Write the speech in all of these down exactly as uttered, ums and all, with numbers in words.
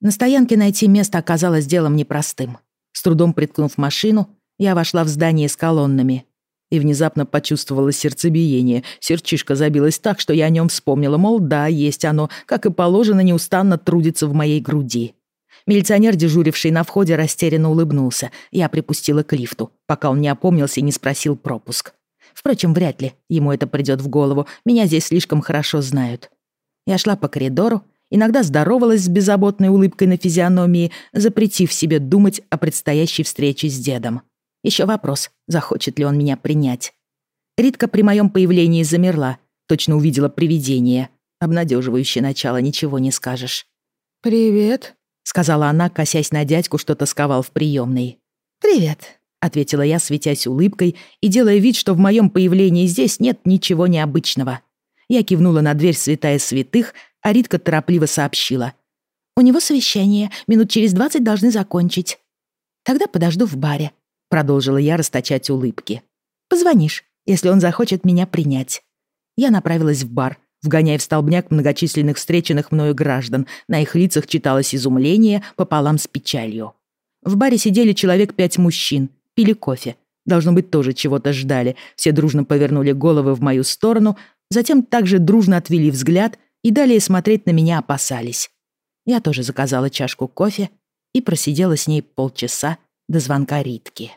На стоянке найти место оказалось делом непростым. С трудом приткнув машину, я вошла в здание с колоннами и внезапно почувствовала сердцебиение. Сердчишко забилось так, что я о нем вспомнила, мол, да, есть оно, как и положено, неустанно трудится в моей груди. Милиционер, дежуривший на входе, растерянно улыбнулся. Я припустила к лифту, пока он не опомнился и не спросил пропуск. Впрочем, вряд ли ему это придет в голову, меня здесь слишком хорошо знают. Я шла по коридору, иногда здоровалась с беззаботной улыбкой на физиономии, запретив себе думать о предстоящей встрече с дедом. Еще вопрос, захочет ли он меня принять. Ритка при моем появлении замерла, точно увидела привидение. Обнадеживающее начало, ничего не скажешь. «Привет», — сказала она, косясь на дядьку, что тосковал в приемной. «Привет», — ответила я, светясь улыбкой и делая вид, что в моем появлении здесь нет ничего необычного. Я кивнула на дверь святая святых, а Ритка торопливо сообщила. «У него совещание, минут через двадцать должны закончить». «Тогда подожду в баре», — продолжила я расточать улыбки. «Позвонишь, если он захочет меня принять». Я направилась в бар, вгоняя в столбняк многочисленных встреченных мною граждан. На их лицах читалось изумление пополам с печалью. В баре сидели человек пять мужчин, пили кофе. Должно быть, тоже чего-то ждали. Все дружно повернули головы в мою сторону, затем также дружно отвели взгляд и далее смотреть на меня опасались. Я тоже заказала чашку кофе и просидела с ней полчаса до звонка Ритки.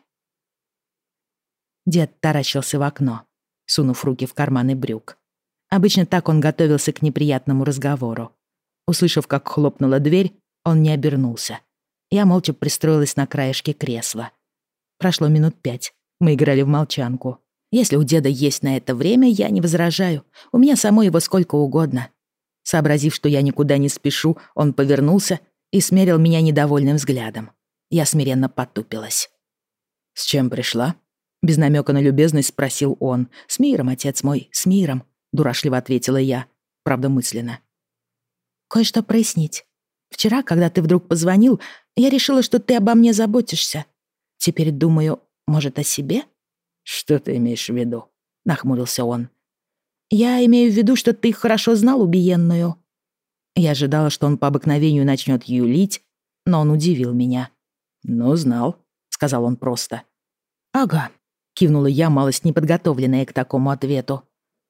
Дед таращился в окно, сунув руки в карманы брюк. Обычно так он готовился к неприятному разговору. Услышав, как хлопнула дверь, он не обернулся. Я молча пристроилась на краешке кресла. Прошло минут пять. Мы играли в молчанку. Если у деда есть на это время, я не возражаю. У меня самой его сколько угодно. Сообразив, что я никуда не спешу, он повернулся и смерил меня недовольным взглядом. Я смиренно потупилась. «С чем пришла?» Без намека на любезность спросил он. «С миром, отец мой, с миром», — дурашливо ответила я, правда мысленно. «Кое-что прояснить. Вчера, когда ты вдруг позвонил, я решила, что ты обо мне заботишься. Теперь думаю, может, о себе?» «Что ты имеешь в виду?» — нахмурился он. «Я имею в виду, что ты хорошо знал убиенную». Я ожидала, что он по обыкновению начнет юлить, но он удивил меня. «Ну, знал», — сказал он просто. «Ага», — кивнула я, малость неподготовленная к такому ответу.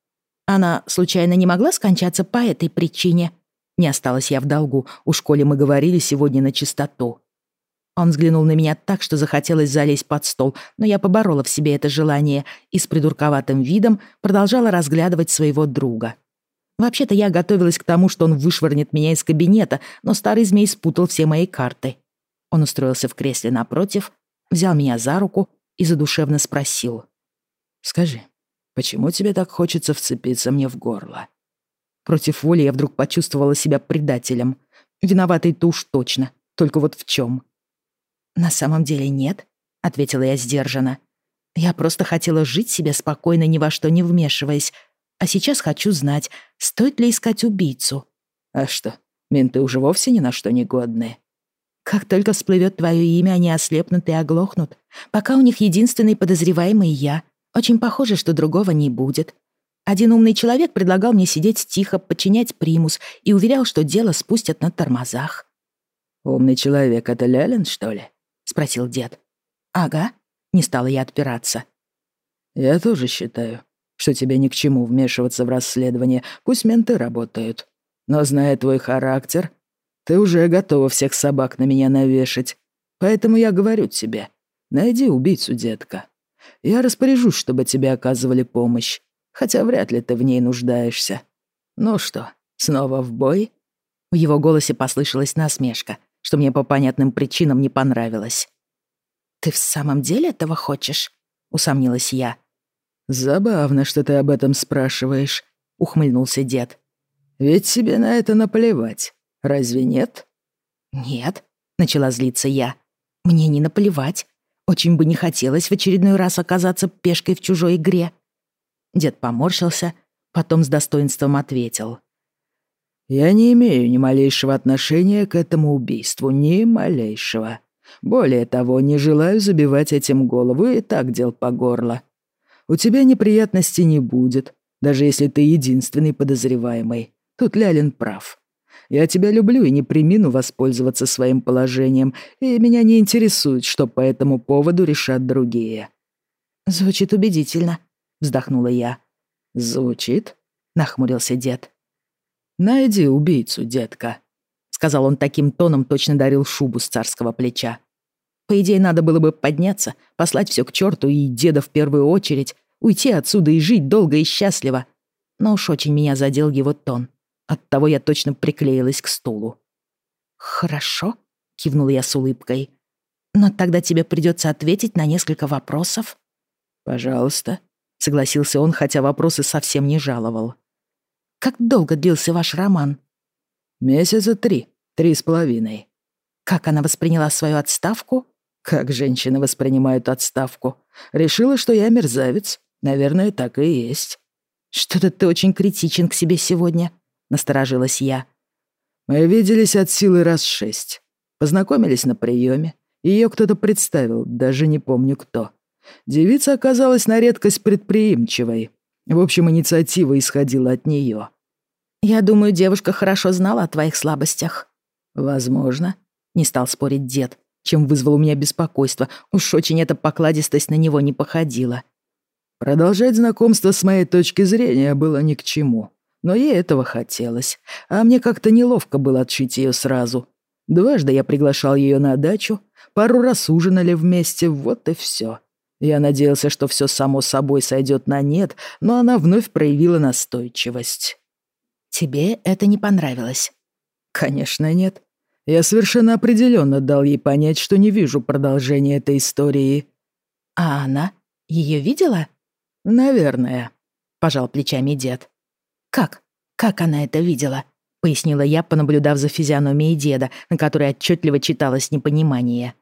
«Она, случайно, не могла скончаться по этой причине?» Не осталась я в долгу, уж коли мы говорили сегодня на чистоту. Он взглянул на меня так, что захотелось залезть под стол, но я поборола в себе это желание и с придурковатым видом продолжала разглядывать своего друга. Вообще-то я готовилась к тому, что он вышвырнет меня из кабинета, но старый змей спутал все мои карты. Он устроился в кресле напротив, взял меня за руку и задушевно спросил. «Скажи, почему тебе так хочется вцепиться мне в горло?» Против воли я вдруг почувствовала себя предателем. Виноватой-то уж точно, только вот в чем. «На самом деле нет», — ответила я сдержанно. «Я просто хотела жить себе спокойно, ни во что не вмешиваясь. А сейчас хочу знать, стоит ли искать убийцу». «А что, менты уже вовсе ни на что не годны?» «Как только всплывет твое имя, они ослепнут и оглохнут. Пока у них единственный подозреваемый я. Очень похоже, что другого не будет. Один умный человек предлагал мне сидеть тихо, подчинять примус и уверял, что дело спустят на тормозах». «Умный человек — это Лялин, что ли?» — спросил дед. «Ага», — не стала я отпираться. «Я тоже считаю, что тебе ни к чему вмешиваться в расследование, пусть менты работают. Но, зная твой характер, ты уже готова всех собак на меня навешать. Поэтому я говорю тебе, найди убийцу, детка. Я распоряжусь, чтобы тебе оказывали помощь, хотя вряд ли ты в ней нуждаешься. Ну что, снова в бой?» В его голосе послышалась насмешка, что мне по понятным причинам не понравилось. «Ты в самом деле этого хочешь?» — усомнилась я. «Забавно, что ты об этом спрашиваешь», — ухмыльнулся дед. «Ведь тебе на это наплевать, разве нет?» «Нет», — начала злиться я. «Мне не наплевать. Очень бы не хотелось в очередной раз оказаться пешкой в чужой игре». Дед поморщился, потом с достоинством ответил. «Я не имею ни малейшего отношения к этому убийству, ни малейшего. Более того, не желаю забивать этим голову, и так дел по горло. У тебя неприятностей не будет, даже если ты единственный подозреваемый. Тут Лялин прав. Я тебя люблю и не премину воспользоваться своим положением, и меня не интересует, что по этому поводу решат другие». «Звучит убедительно», — вздохнула я. «Звучит?» — нахмурился дед. «Найди убийцу, детка», — сказал он таким тоном, точно дарил шубу с царского плеча. По идее, надо было бы подняться, послать все к черту и деда в первую очередь, уйти отсюда и жить долго и счастливо. Но уж очень меня задел его тон. Оттого я точно приклеилась к стулу. «Хорошо», — кивнула я с улыбкой. «Но тогда тебе придется ответить на несколько вопросов». «Пожалуйста», — согласился он, хотя вопросы совсем не жаловал. «Как долго длился ваш роман?» «Месяца три, три с половиной». «Как она восприняла свою отставку?» «Как женщины воспринимают отставку? Решила, что я мерзавец. Наверное, так и есть». «Что-то ты очень критичен к себе сегодня», — насторожилась я. «Мы виделись от силы раз шесть. Познакомились на приеме. Ее кто-то представил, даже не помню кто. Девица оказалась на редкость предприимчивой. В общем, инициатива исходила от нее». «Я думаю, девушка хорошо знала о твоих слабостях». «Возможно», — не стал спорить дед, чем вызвал у меня беспокойство. Уж очень эта покладистость на него не походила. Продолжать знакомство с моей точки зрения было ни к чему. Но ей этого хотелось. А мне как-то неловко было отшить ее сразу. Дважды я приглашал ее на дачу, пару раз ужинали вместе, вот и все. Я надеялся, что все само собой сойдет на нет, но она вновь проявила настойчивость. «Тебе это не понравилось?» «Конечно нет. Я совершенно определенно дал ей понять, что не вижу продолжения этой истории». «А она? Ее видела?» «Наверное», — пожал плечами дед. «Как? Как она это видела?» — пояснила я, понаблюдав за физиономией деда, на которой отчетливо читалось непонимание.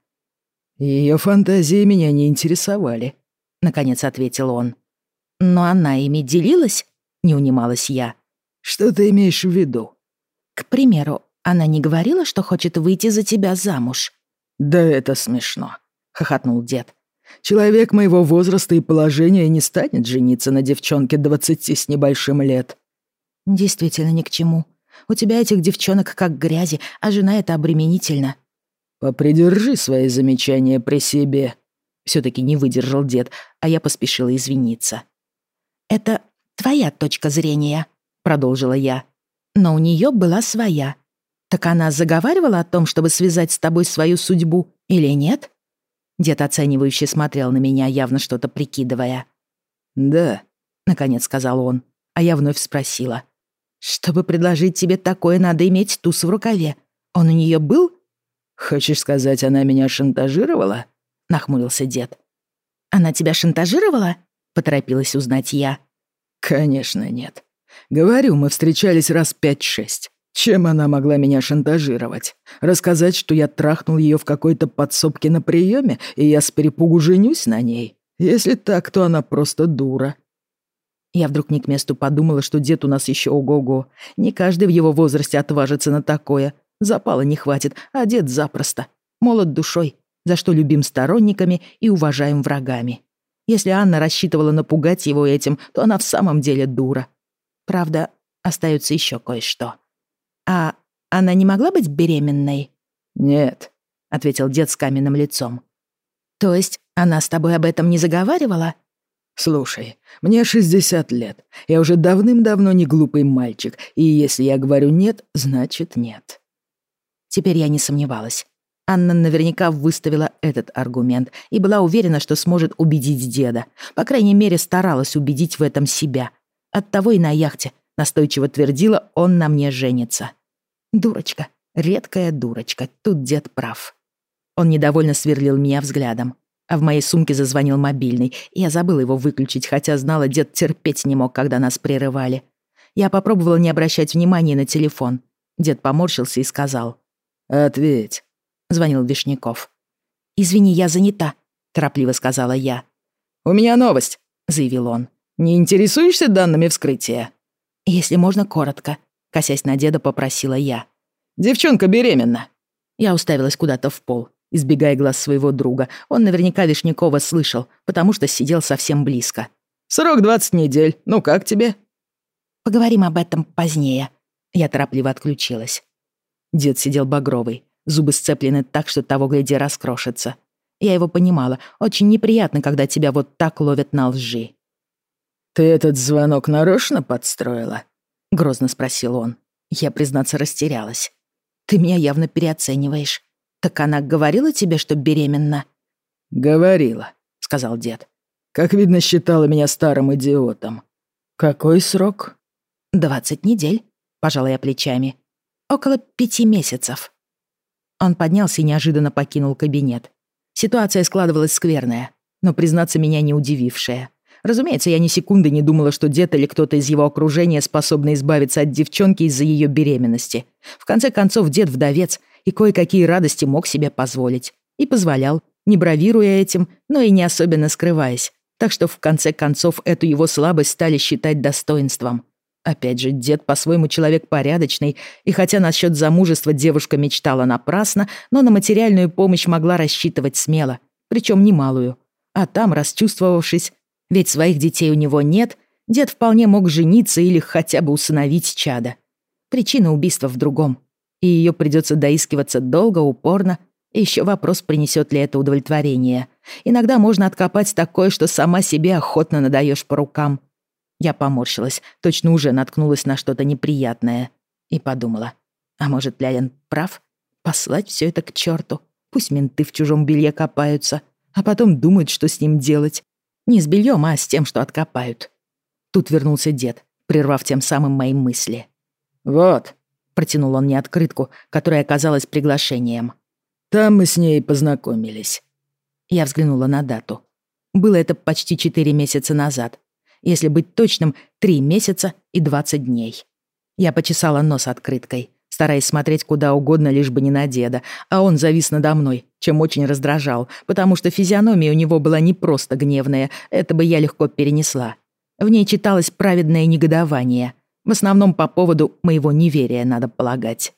«Ее фантазии меня не интересовали», — наконец ответил он. «Но она ими делилась?» — не унималась я. «Что ты имеешь в виду?» «К примеру, она не говорила, что хочет выйти за тебя замуж?» «Да это смешно», — хохотнул дед. «Человек моего возраста и положения не станет жениться на девчонке двадцати с небольшим лет». «Действительно ни к чему. У тебя этих девчонок как грязи, а жена — это обременительно». «Попридержи свои замечания при себе», — все-таки не выдержал дед, а я поспешила извиниться. «Это твоя точка зрения», — продолжила я. «Но у нее была своя. Так она заговаривала о том, чтобы связать с тобой свою судьбу, или нет?» Дед оценивающе смотрел на меня, явно что-то прикидывая. «Да», — наконец сказал он, а я вновь спросила. «Чтобы предложить тебе такое, надо иметь туз в рукаве. Он у нее был?» «Хочешь сказать, она меня шантажировала?» — нахмурился дед. «Она тебя шантажировала?» — поторопилась узнать я. «Конечно нет. Говорю, мы встречались раз пять-шесть. Чем она могла меня шантажировать? Рассказать, что я трахнул ее в какой-то подсобке на приеме, и я с перепугу женюсь на ней? Если так, то она просто дура». Я вдруг не к месту подумала, что дед у нас еще ого-го. Не каждый в его возрасте отважится на такое. Запала не хватит, а дед запросто. Молод душой, за что любим сторонниками и уважаем врагами. Если Анна рассчитывала напугать его этим, то она в самом деле дура. Правда, остается еще кое-что. «А она не могла быть беременной?» «Нет», — ответил дед с каменным лицом. «То есть она с тобой об этом не заговаривала?» «Слушай, мне шестьдесят лет. Я уже давным-давно не глупый мальчик, и если я говорю «нет», значит «нет». Теперь я не сомневалась. Анна наверняка выставила этот аргумент и была уверена, что сможет убедить деда. По крайней мере, старалась убедить в этом себя. Оттого и на яхте настойчиво твердила, он на мне женится. Дурочка, редкая дурочка, тут дед прав. Он недовольно сверлил меня взглядом. А в моей сумке зазвонил мобильный, и я забыла его выключить, хотя знала, дед терпеть не мог, когда нас прерывали. Я попробовала не обращать внимания на телефон. Дед поморщился и сказал. «Ответь», — звонил Вишняков. «Извини, я занята», — торопливо сказала я. «У меня новость», — заявил он. «Не интересуешься данными вскрытия?» «Если можно, коротко», — косясь на деда, попросила я. «Девчонка беременна». Я уставилась куда-то в пол, избегая глаз своего друга. Он наверняка Вишнякова слышал, потому что сидел совсем близко. «Срок двадцать недель. Ну как тебе?» «Поговорим об этом позднее». Я торопливо отключилась. Дед сидел багровый, зубы сцеплены так, что того гляди раскрошится. Я его понимала, очень неприятно, когда тебя вот так ловят на лжи. «Ты этот звонок нарочно подстроила?» — грозно спросил он. Я, признаться, растерялась. «Ты меня явно переоцениваешь. Так она говорила тебе, что беременна?» «Говорила», — сказал дед. «Как видно, считала меня старым идиотом. Какой срок?» «Двадцать недель», — пожала я плечами. «Около пяти месяцев». Он поднялся и неожиданно покинул кабинет. Ситуация складывалась скверная, но, признаться, меня не удивившая. Разумеется, я ни секунды не думала, что дед или кто-то из его окружения способны избавиться от девчонки из-за ее беременности. В конце концов, дед вдовец и кое-какие радости мог себе позволить. И позволял, не бравируя этим, но и не особенно скрываясь. Так что, в конце концов, эту его слабость стали считать достоинством. Опять же, дед по-своему человек порядочный, и хотя насчет замужества девушка мечтала напрасно, но на материальную помощь могла рассчитывать смело, причем немалую. А там, расчувствовавшись, ведь своих детей у него нет, дед вполне мог жениться или хотя бы усыновить чада. Причина убийства в другом, и ее придется доискиваться долго, упорно, и еще вопрос, принесет ли это удовлетворение. Иногда можно откопать такое, что сама себе охотно надаешь по рукам. Я поморщилась, точно уже наткнулась на что-то неприятное. И подумала, а может, Лялин прав? Послать все это к черту. Пусть менты в чужом белье копаются, а потом думают, что с ним делать. Не с бельем, а с тем, что откопают. Тут вернулся дед, прервав тем самым мои мысли. «Вот», — протянул он мне открытку, которая оказалась приглашением. «Там мы с ней познакомились». Я взглянула на дату. Было это почти четыре месяца назад. Если быть точным, три месяца и двадцать дней. Я почесала нос открыткой, стараясь смотреть куда угодно, лишь бы не на деда, а он завис надо мной, чем очень раздражал, потому что физиономия у него была не просто гневная, это бы я легко перенесла. В ней читалось праведное негодование, в основном по поводу моего неверия, надо полагать.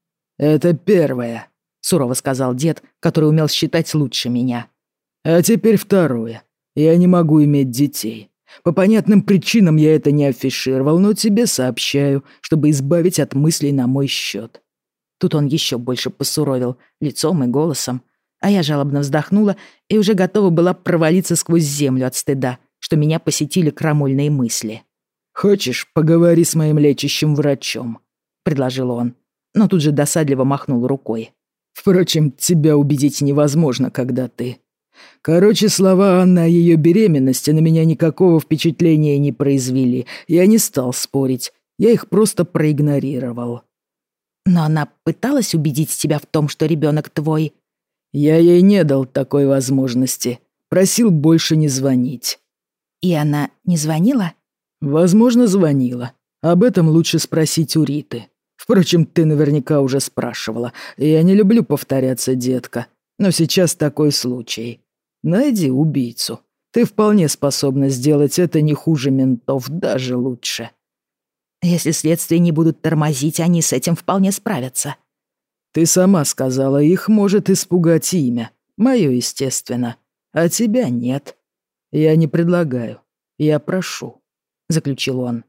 «Это первое», — сурово сказал дед, который умел считать лучше меня. «А теперь второе. Я не могу иметь детей. По понятным причинам я это не афишировал, но тебе сообщаю, чтобы избавить от мыслей на мой счет». Тут он еще больше посуровил, лицом и голосом, а я жалобно вздохнула и уже готова была провалиться сквозь землю от стыда, что меня посетили крамольные мысли. «Хочешь, поговори с моим лечащим врачом?» — предложил он, но тут же досадливо махнул рукой. «Впрочем, тебя убедить невозможно, когда ты...» Короче, слова Анны о ее беременности на меня никакого впечатления не произвели. Я не стал спорить, я их просто проигнорировал. «Но она пыталась убедить тебя в том, что ребенок твой?» «Я ей не дал такой возможности. Просил больше не звонить». «И она не звонила?» «Возможно, звонила. Об этом лучше спросить у Риты. Впрочем, ты наверняка уже спрашивала. Я не люблю повторяться, детка. Но сейчас такой случай. Найди убийцу. Ты вполне способна сделать это не хуже ментов, даже лучше». «Если следствие не будут тормозить, они с этим вполне справятся». «Ты сама сказала, их может испугать имя. Мое, естественно. А тебя нет. Я не предлагаю. Я прошу», — заключил он.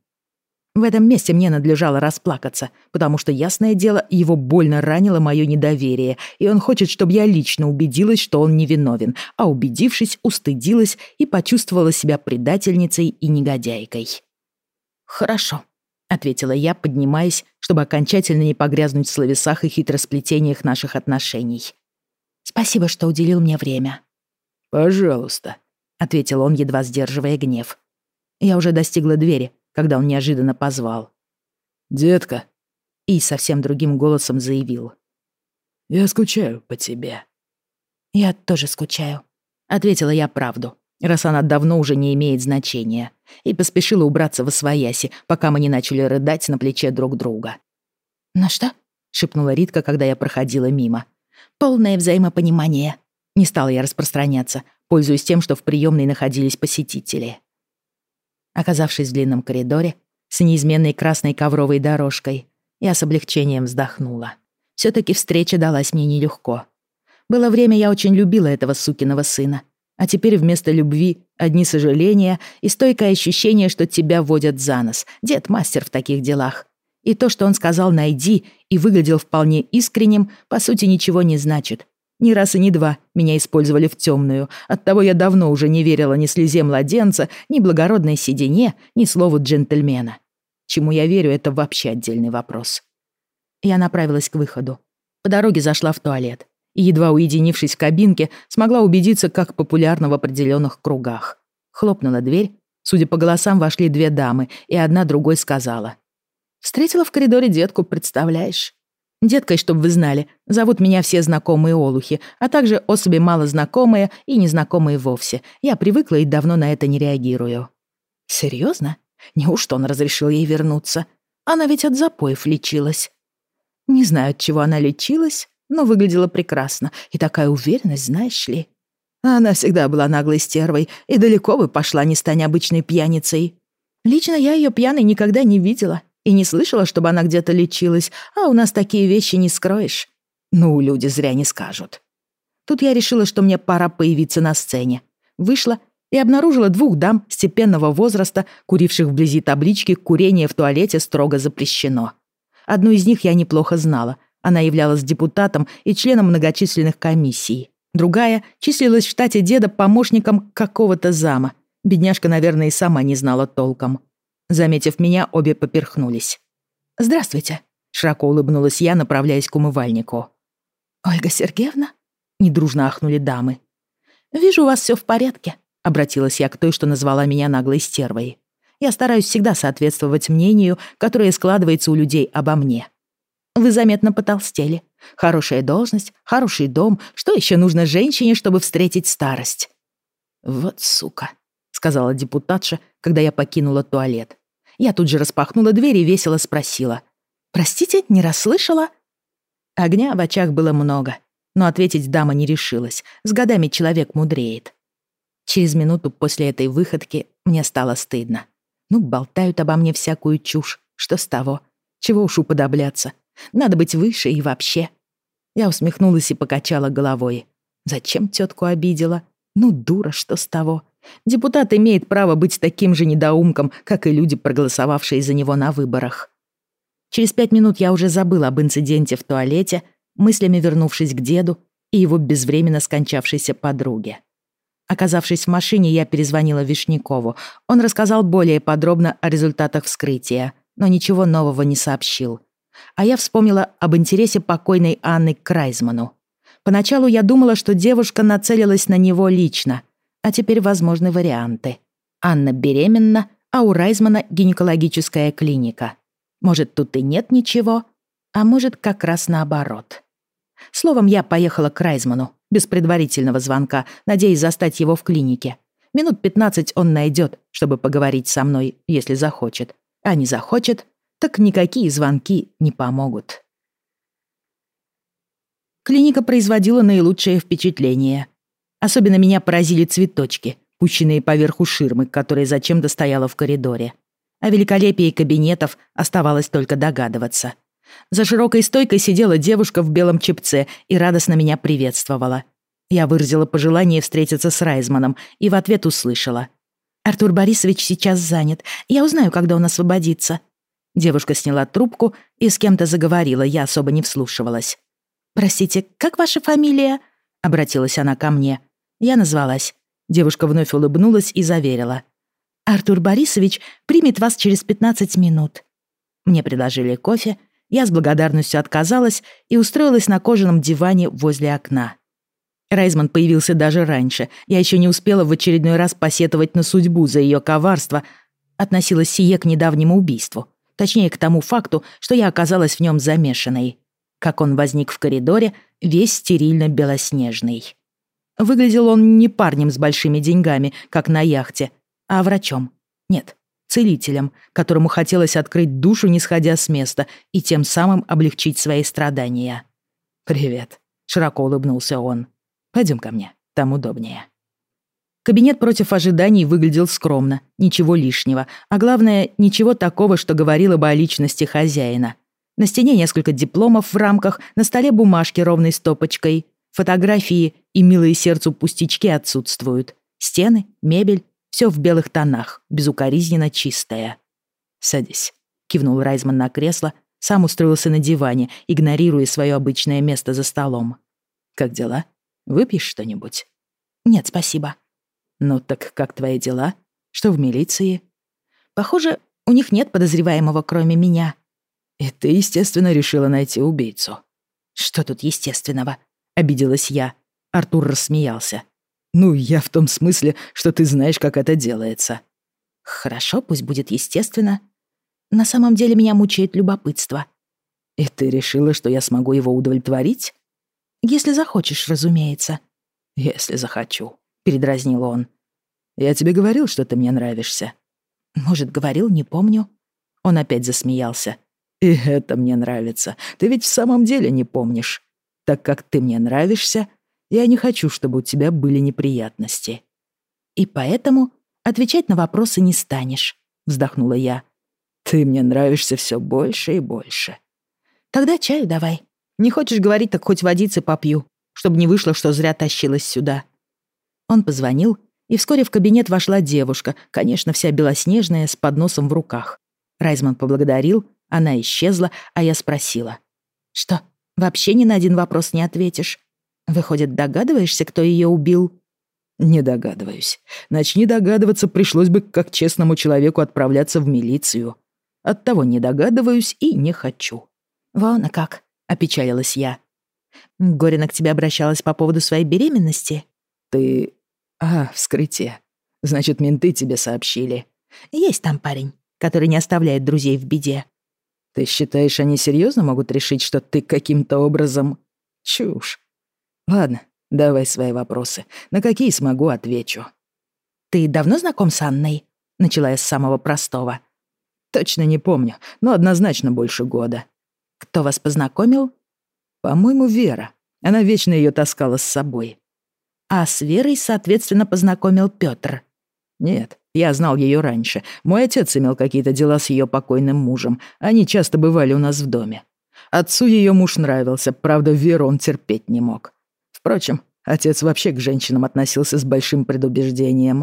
В этом месте мне надлежало расплакаться, потому что, ясное дело, его больно ранило мое недоверие, и он хочет, чтобы я лично убедилась, что он невиновен, а убедившись, устыдилась и почувствовала себя предательницей и негодяйкой. «Хорошо», — ответила я, поднимаясь, чтобы окончательно не погрязнуть в словесах и хитросплетениях наших отношений. «Спасибо, что уделил мне время». «Пожалуйста», — ответил он, едва сдерживая гнев. Я уже достигла двери, когда он неожиданно позвал. «Детка», и совсем другим голосом заявил. «Я скучаю по тебе». «Я тоже скучаю», — ответила я правду, раз она давно уже не имеет значения, и поспешила убраться восвояси, пока мы не начали рыдать на плече друг друга. «Ну что?» — шепнула Ритка, когда я проходила мимо. «Полное взаимопонимание». Не стала я распространяться, пользуясь тем, что в приемной находились посетители. Оказавшись в длинном коридоре с неизменной красной ковровой дорожкой, я с облегчением вздохнула. Все-таки встреча далась мне нелегко. Было время, я очень любила этого сукиного сына, а теперь вместо любви одни сожаления и стойкое ощущение, что тебя водят за нос. Дед мастер в таких делах. И то, что он сказал «найди» и выглядел вполне искренним, по сути ничего не значит. Ни раз и ни два меня использовали в темную. Оттого я давно уже не верила ни слезе младенца, ни благородной седине, ни слову джентльмена. Чему я верю, это вообще отдельный вопрос. Я направилась к выходу. По дороге зашла в туалет. И, едва уединившись в кабинке, смогла убедиться, как популярна в определенных кругах. Хлопнула дверь. Судя по голосам, вошли две дамы, и одна другой сказала: «Встретила в коридоре детку, представляешь? Деткой, чтобы вы знали, зовут меня все знакомые олухи, а также особи малознакомые и незнакомые вовсе. Я привыкла и давно на это не реагирую». «Серьезно? Неужто он разрешил ей вернуться? Она ведь от запоев лечилась». Не знаю, от чего она лечилась, но выглядела прекрасно. И такая уверенность, знаешь ли. Она всегда была наглой стервой, и далеко бы пошла, не стань обычной пьяницей. Лично я ее пьяной никогда не видела. И не слышала, чтобы она где-то лечилась, а у нас такие вещи не скроешь. Ну, люди зря не скажут. Тут я решила, что мне пора появиться на сцене. Вышла и обнаружила двух дам степенного возраста, куривших вблизи таблички «Курение в туалете строго запрещено». Одну из них я неплохо знала. Она являлась депутатом и членом многочисленных комиссий. Другая числилась в штате деда помощником какого-то зама. Бедняжка, наверное, и сама не знала толком. Заметив меня, обе поперхнулись. «Здравствуйте», — широко улыбнулась я, направляясь к умывальнику. «Ольга Сергеевна?» — недружно ахнули дамы. «Вижу, у вас все в порядке», — обратилась я к той, что назвала меня наглой стервой. «Я стараюсь всегда соответствовать мнению, которое складывается у людей обо мне. Вы заметно потолстели. Хорошая должность, хороший дом. Что еще нужно женщине, чтобы встретить старость?» «Вот сука», — сказала депутатша, когда я покинула туалет. Я тут же распахнула дверь и весело спросила: «Простите, не расслышала?» Огня в очах было много, но ответить дама не решилась. С годами человек мудреет. Через минуту после этой выходки мне стало стыдно. Ну, болтают обо мне всякую чушь. Что с того? Чего уж уподобляться? Надо быть выше и вообще. Я усмехнулась и покачала головой. Зачем тетку обидела? Ну, дура, что с того? Депутат имеет право быть таким же недоумком, как и люди, проголосовавшие за него на выборах. Через пять минут я уже забыла об инциденте в туалете, мыслями вернувшись к деду и его безвременно скончавшейся подруге. Оказавшись в машине, я перезвонила Вишнякову. Он рассказал более подробно о результатах вскрытия, но ничего нового не сообщил. А я вспомнила об интересе покойной Анны к Райзману. Поначалу я думала, что девушка нацелилась на него лично, а теперь возможны варианты. Анна беременна, а у Райзмана гинекологическая клиника. Может, тут и нет ничего, а может, как раз наоборот. Словом, я поехала к Райзману, без предварительного звонка, надеясь застать его в клинике. Минут пятнадцать он найдет, чтобы поговорить со мной, если захочет. А не захочет, так никакие звонки не помогут. Клиника производила наилучшее впечатление. Особенно меня поразили цветочки, пущенные поверху ширмы, которая зачем-то стояла в коридоре. О великолепии кабинетов оставалось только догадываться. За широкой стойкой сидела девушка в белом чепце и радостно меня приветствовала. Я выразила пожелание встретиться с Райзманом и в ответ услышала: «Артур Борисович сейчас занят. Я узнаю, когда он освободится». Девушка сняла трубку и с кем-то заговорила, я особо не вслушивалась. «Простите, как ваша фамилия?» — обратилась она ко мне. Я назвалась. Девушка вновь улыбнулась и заверила: «Артур Борисович примет вас через пятнадцать минут». Мне предложили кофе, я с благодарностью отказалась и устроилась на кожаном диване возле окна. Райзман появился даже раньше. Я еще не успела в очередной раз посетовать на судьбу за ее коварство. Относилось сие к недавнему убийству. Точнее, к тому факту, что я оказалась в нем замешанной. Как он возник в коридоре, весь стерильно-белоснежный. Выглядел он не парнем с большими деньгами, как на яхте, а врачом. Нет, целителем, которому хотелось открыть душу, не сходя с места, и тем самым облегчить свои страдания. «Привет», — широко улыбнулся он. «Пойдем ко мне, там удобнее». Кабинет против ожиданий выглядел скромно, ничего лишнего, а главное, ничего такого, что говорило бы о личности хозяина. На стене несколько дипломов в рамках, на столе бумажки ровной стопочкой. Фотографии и милые сердцу пустячки отсутствуют. Стены, мебель — все в белых тонах, безукоризненно чистое. «Садись», кивнул Райзман на кресло, сам устроился на диване, игнорируя свое обычное место за столом. «Как дела? Выпьешь что-нибудь?» «Нет, спасибо». «Ну так как твои дела? Что в милиции?» «Похоже, у них нет подозреваемого, кроме меня». «И ты, естественно, решила найти убийцу». «Что тут естественного?» — обиделась я. Артур рассмеялся. «Ну, я в том смысле, что ты знаешь, как это делается». «Хорошо, пусть будет естественно. На самом деле меня мучает любопытство». «И ты решила, что я смогу его удовлетворить?» «Если захочешь, разумеется». «Если захочу», — передразнил он. «Я тебе говорил, что ты мне нравишься». «Может, говорил, не помню». Он опять засмеялся. «И это мне нравится. Ты ведь в самом деле не помнишь. Так как ты мне нравишься, я не хочу, чтобы у тебя были неприятности». «И поэтому отвечать на вопросы не станешь», — вздохнула я. «Ты мне нравишься все больше и больше». «Тогда чаю давай. Не хочешь говорить, так хоть водицы попью, чтобы не вышло, что зря тащилась сюда». Он позвонил, и вскоре в кабинет вошла девушка, конечно, вся белоснежная, с подносом в руках. Райзман поблагодарил, она исчезла, а я спросила. «Что, вообще ни на один вопрос не ответишь? Выходит, догадываешься, кто ее убил?» «Не догадываюсь. Начни догадываться, пришлось бы как честному человеку отправляться в милицию. Оттого не догадываюсь и не хочу». «Вон, а как?» — опечалилась я. «Горина к тебе обращалась по поводу своей беременности?» «Ты... А, вскрытие. Значит, менты тебе сообщили». «Есть там парень, который не оставляет друзей в беде». «Ты считаешь, они серьезно могут решить, что ты каким-то образом...» «Чушь. Ладно, давай свои вопросы. На какие смогу, отвечу». «Ты давно знаком с Анной?» — начала я с самого простого. «Точно не помню, но однозначно больше года». «Кто вас познакомил?» «По-моему, Вера. Она вечно ее таскала с собой». «А с Верой, соответственно, познакомил Пётр?» «Нет, я знал ее раньше. Мой отец имел какие-то дела с ее покойным мужем. Они часто бывали у нас в доме. Отцу ее муж нравился, правда, Веру он терпеть не мог. Впрочем, отец вообще к женщинам относился с большим предубеждением».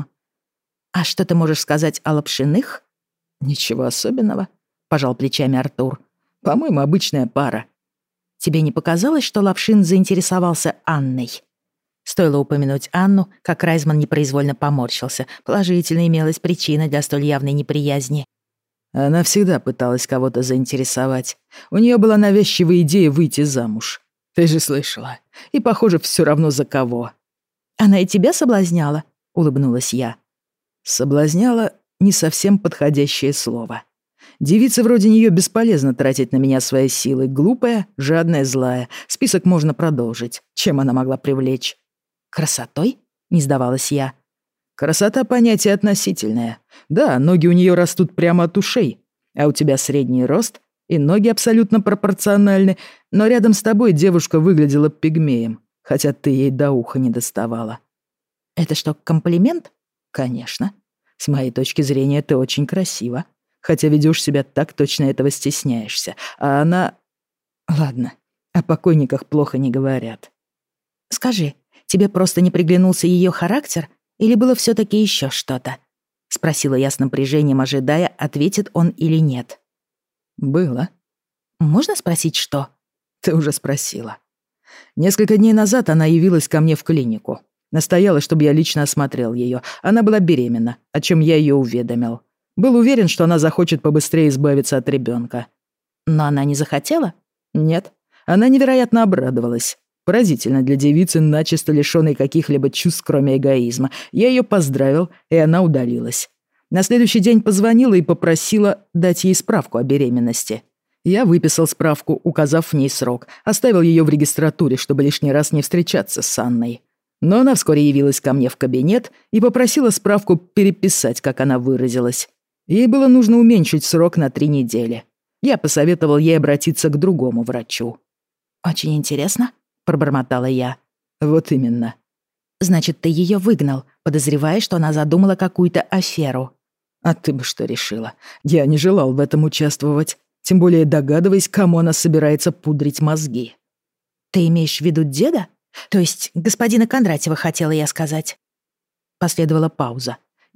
«А что ты можешь сказать о Лапшиных?» «Ничего особенного», — пожал плечами Артур. «По-моему, обычная пара». «Тебе не показалось, что Лапшин заинтересовался Анной?» Стоило упомянуть Анну, как Райзман непроизвольно поморщился. Положительно имелась причина для столь явной неприязни. Она всегда пыталась кого-то заинтересовать. У нее была навязчивая идея выйти замуж. Ты же слышала. И, похоже, все равно за кого. «Она и тебя соблазняла?» — улыбнулась я. «Соблазняла» — не совсем подходящее слово. Девице вроде нее бесполезно тратить на меня свои силы. Глупая, жадная, злая. Список можно продолжить. Чем она могла привлечь? «Красотой?» — не сдавалась я. «Красота — понятие относительное. Да, ноги у нее растут прямо от ушей, а у тебя средний рост, и ноги абсолютно пропорциональны, но рядом с тобой девушка выглядела пигмеем, хотя ты ей до уха не доставала». «Это что, комплимент?» «Конечно. С моей точки зрения, ты очень красива, хотя ведешь себя так, точно этого стесняешься, а она... Ладно, о покойниках плохо не говорят». «Скажи, тебе просто не приглянулся ее характер, или было все-таки еще что-то?» — спросила я с напряжением, ожидая, ответит он или нет. «Было». «Можно спросить, что?» «Ты уже спросила. Несколько дней назад она явилась ко мне в клинику. Настояла, чтобы я лично осмотрел ее. Она была беременна, о чем я ее уведомил. Был уверен, что она захочет побыстрее избавиться от ребенка. Но она не захотела? Нет. Она невероятно обрадовалась. Поразительно для девицы, начисто лишённой каких-либо чувств, кроме эгоизма. Я ее поздравил, и она удалилась. На следующий день позвонила и попросила дать ей справку о беременности. Я выписал справку, указав в ней срок, оставил ее в регистратуре, чтобы лишний раз не встречаться с Анной. Но она вскоре явилась ко мне в кабинет и попросила справку переписать, как она выразилась. Ей было нужно уменьшить срок на три недели. Я посоветовал ей обратиться к другому врачу. «Очень интересно», — пробормотала я. «Вот именно». «Значит, ты ее выгнал, подозревая, что она задумала какую-то аферу». «А ты бы что решила? Я не желал в этом участвовать, тем более догадываясь, кому она собирается пудрить мозги». «Ты имеешь в виду деда? То есть господина Кондратьева, хотела я сказать». Последовала пауза.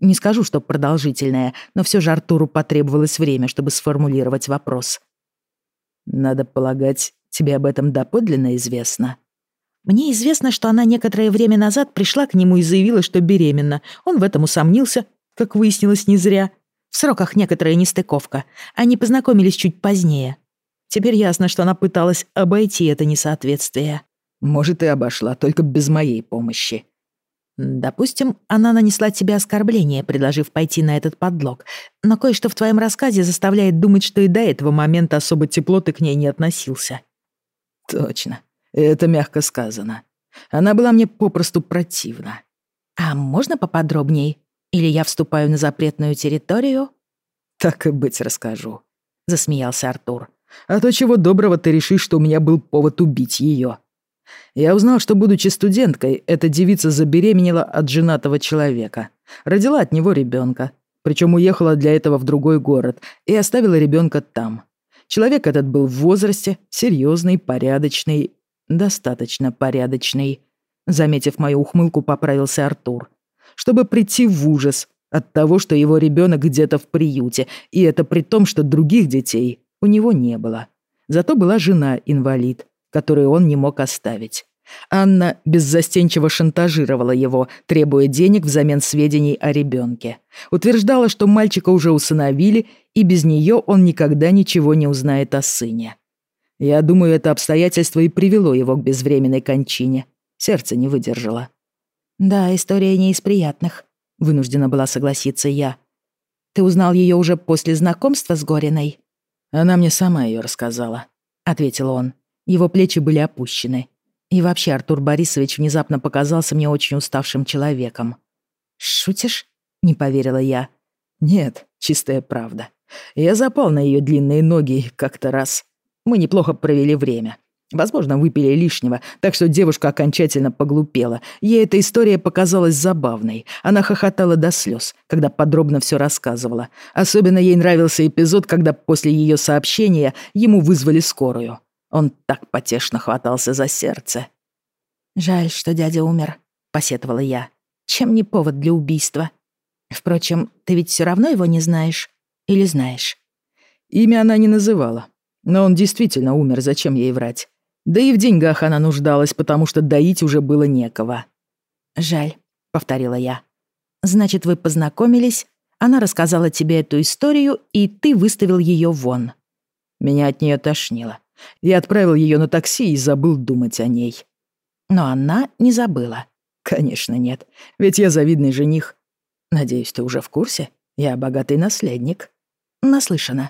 Не скажу, что продолжительное, но все же Артуру потребовалось время, чтобы сформулировать вопрос. «Надо полагать, тебе об этом доподлинно известно?» «Мне известно, что она некоторое время назад пришла к нему и заявила, что беременна. Он в этом усомнился, как выяснилось, не зря. В сроках некоторая нестыковка. Они познакомились чуть позднее. Теперь ясно, что она пыталась обойти это несоответствие». «Может, и обошла, только без моей помощи». «Допустим, она нанесла тебе оскорбление, предложив пойти на этот подлог, но кое-что в твоем рассказе заставляет думать, что и до этого момента особо тепло ты к ней не относился». «Точно. Это мягко сказано. Она была мне попросту противна». «А можно поподробней? Или я вступаю на запретную территорию?» «Так и быть, расскажу», — засмеялся Артур. «А то чего доброго ты решишь, что у меня был повод убить ее. Я узнал, что, будучи студенткой, эта девица забеременела от женатого человека. Родила от него ребенка. Причем уехала для этого в другой город и оставила ребенка там. Человек этот был в возрасте, серьезный, порядочный, достаточно порядочный». Заметив мою ухмылку, поправился Артур. «Чтобы прийти в ужас от того, что его ребенок где-то в приюте, и это при том, что других детей у него не было. Зато была жена-инвалид, которую он не мог оставить. Анна беззастенчиво шантажировала его, требуя денег взамен сведений о ребенке. Утверждала, что мальчика уже усыновили, и без нее он никогда ничего не узнает о сыне. Я думаю, это обстоятельство и привело его к безвременной кончине. Сердце не выдержало». «Да, история не из приятных», — вынуждена была согласиться я. «Ты узнал ее уже после знакомства с Гориной?» «Она мне сама ее рассказала», — ответил он. Его плечи были опущены. И вообще Артур Борисович внезапно показался мне очень уставшим человеком. «Шутишь?» — не поверила я. «Нет, чистая правда. Я запал на ее длинные ноги как-то раз. Мы неплохо провели время. Возможно, выпили лишнего, так что девушка окончательно поглупела. Ей эта история показалась забавной. Она хохотала до слез, когда подробно все рассказывала. Особенно ей нравился эпизод, когда после ее сообщения ему вызвали скорую. Он так потешно хватался за сердце. «Жаль, что дядя умер», — посетовала я. «Чем не повод для убийства? Впрочем, ты ведь все равно его не знаешь? Или знаешь?» Имя она не называла. Но он действительно умер, зачем ей врать? Да и в деньгах она нуждалась, потому что доить уже было некого. «Жаль», — повторила я. «Значит, вы познакомились, она рассказала тебе эту историю, и ты выставил ее вон». Меня от нее тошнило. Я отправил ее на такси и забыл думать о ней. Но она не забыла. Конечно, нет. Ведь я завидный жених. Надеюсь, ты уже в курсе? Я богатый наследник. Наслышана.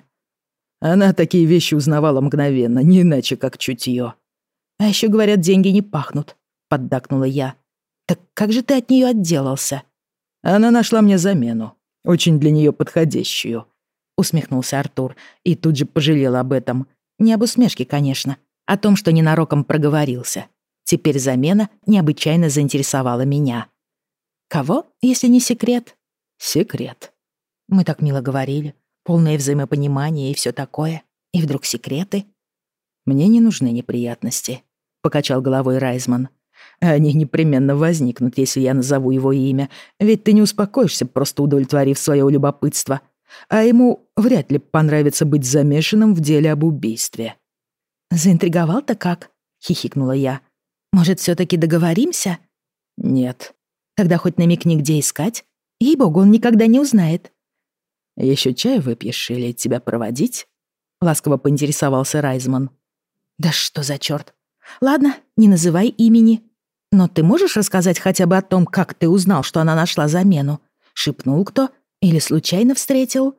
Она такие вещи узнавала мгновенно, не иначе, как чутье. А еще говорят, деньги не пахнут, поддакнула я. Так как же ты от нее отделался? Она нашла мне замену, очень для нее подходящую. Усмехнулся Артур и тут же пожалел об этом. Не об усмешке, конечно, о том, что ненароком проговорился. Теперь замена необычайно заинтересовала меня. Кого, если не секрет? Секрет. Мы так мило говорили, полное взаимопонимание и все такое. И вдруг секреты? Мне не нужны неприятности, покачал головой Райзман. Они непременно возникнут, если я назову его имя, ведь ты не успокоишься, просто удовлетворив свое любопытство. А ему вряд ли понравится быть замешанным в деле об убийстве. «Заинтриговал-то как?» — хихикнула я. «Может, все-таки договоримся?» «Нет». «Тогда хоть намекни, где искать. Ей-богу, он никогда не узнает». «Еще чай выпьешь или тебя проводить?» — ласково поинтересовался Райзман. «Да что за черт? Ладно, не называй имени. Но ты можешь рассказать хотя бы о том, как ты узнал, что она нашла замену? Шепнул кто? Или случайно встретил?»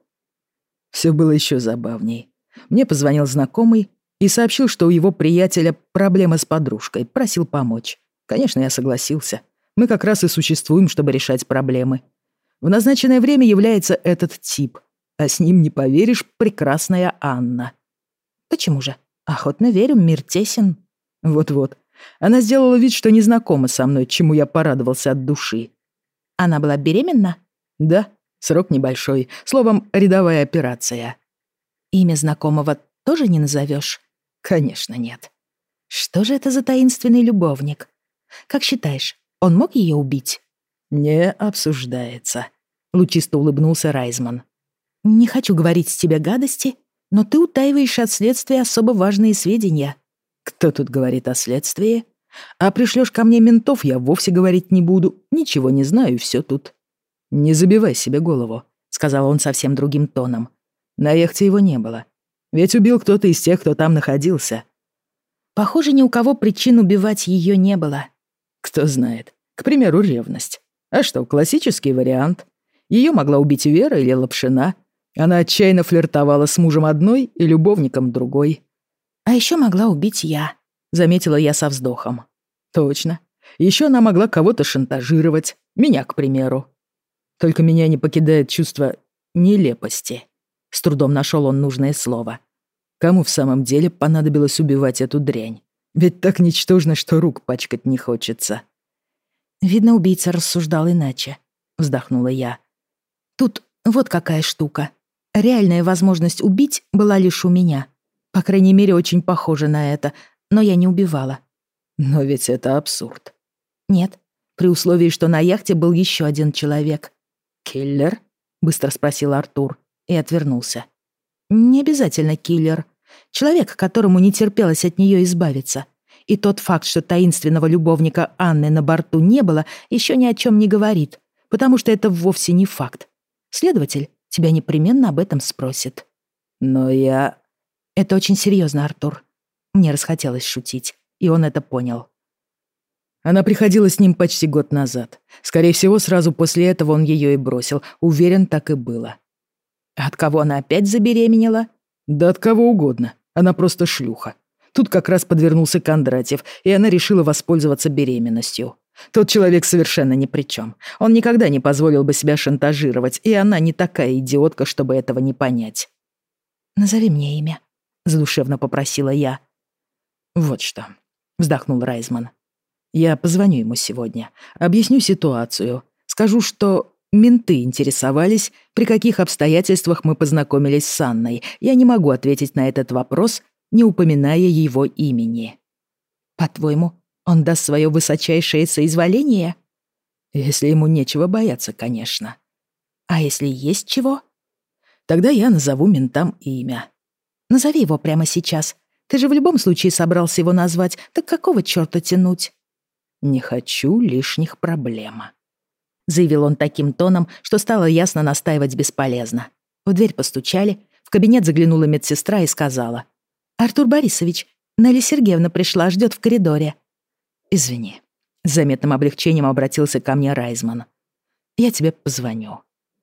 Все было еще забавней. Мне позвонил знакомый и сообщил, что у его приятеля проблема с подружкой, просил помочь. Конечно, я согласился. Мы как раз и существуем, чтобы решать проблемы. В назначенное время является этот тип, а с ним, не поверишь, прекрасная Анна. «Почему же? Охотно верю, мир тесен». Вот-вот. Она сделала вид, что не знакома со мной, чему я порадовался от души. «Она была беременна?» «Да, срок небольшой. Словом, рядовая операция». «Имя знакомого тоже не назовешь?» «Конечно, нет». «Что же это за таинственный любовник? Как считаешь, он мог ее убить?» «Не обсуждается». — лучисто улыбнулся Райзман. «Не хочу говорить с тебя гадости, но ты утаиваешь от следствия особо важные сведения». «Кто тут говорит о следствии? А пришлёшь ко мне ментов, я вовсе говорить не буду. Ничего не знаю, и всё тут». «Не забивай себе голову», — сказал он совсем другим тоном. «На яхте его не было. Ведь убил кто-то из тех, кто там находился». «Похоже, ни у кого причин убивать её не было». «Кто знает. К примеру, ревность. А что, классический вариант. Её могла убить Вера или Лапшина. Она отчаянно флиртовала с мужем одной и любовником другой». «А ещё могла убить я», — заметила я со вздохом. «Точно. Ещё она могла кого-то шантажировать. Меня, к примеру. Только меня не покидает чувство нелепости». С трудом нашёл он нужное слово. Кому в самом деле понадобилось убивать эту дрянь? Ведь так ничтожно, что рук пачкать не хочется. «Видно, убийца рассуждал иначе», — вздохнула я. «Тут вот какая штука. Реальная возможность убить была лишь у меня. По крайней мере, очень похоже на это, но я не убивала». «Но ведь это абсурд». «Нет, при условии, что на яхте был еще один человек». «Киллер?» — быстро спросил Артур и отвернулся. «Не обязательно киллер. Человек, которому не терпелось от нее избавиться. И тот факт, что таинственного любовника Анны на борту не было, еще ни о чем не говорит, потому что это вовсе не факт. Следователь тебя непременно об этом спросит». «Но я...» «Это очень серьезно, Артур». Мне расхотелось шутить, и он это понял. Она приходила с ним почти год назад. Скорее всего, сразу после этого он ее и бросил. Уверен, так и было. От кого она опять забеременела? Да от кого угодно. Она просто шлюха. Тут как раз подвернулся Кондратьев, и она решила воспользоваться беременностью. Тот человек совершенно ни при чем. Он никогда не позволил бы себя шантажировать, и она не такая идиотка, чтобы этого не понять. «Назови мне имя», — задушевно попросила я. «Вот что», — вздохнул Райзман. «Я позвоню ему сегодня, объясню ситуацию, скажу, что менты интересовались, при каких обстоятельствах мы познакомились с Анной. Я не могу ответить на этот вопрос, не упоминая его имени». «По-твоему, он даст свое высочайшее соизволение?» «Если ему нечего бояться, конечно». «А если есть чего?» «Тогда я назову ментам имя». «Назови его прямо сейчас. Ты же в любом случае собрался его назвать, так какого чёрта тянуть?» «Не хочу лишних проблем», — заявил он таким тоном, что стало ясно, настаивать бесполезно. В дверь постучали, в кабинет заглянула медсестра и сказала: «Артур Борисович, Нелли Сергеевна пришла, ждет в коридоре». «Извини», — с заметным облегчением обратился ко мне Райзман. «Я тебе позвоню».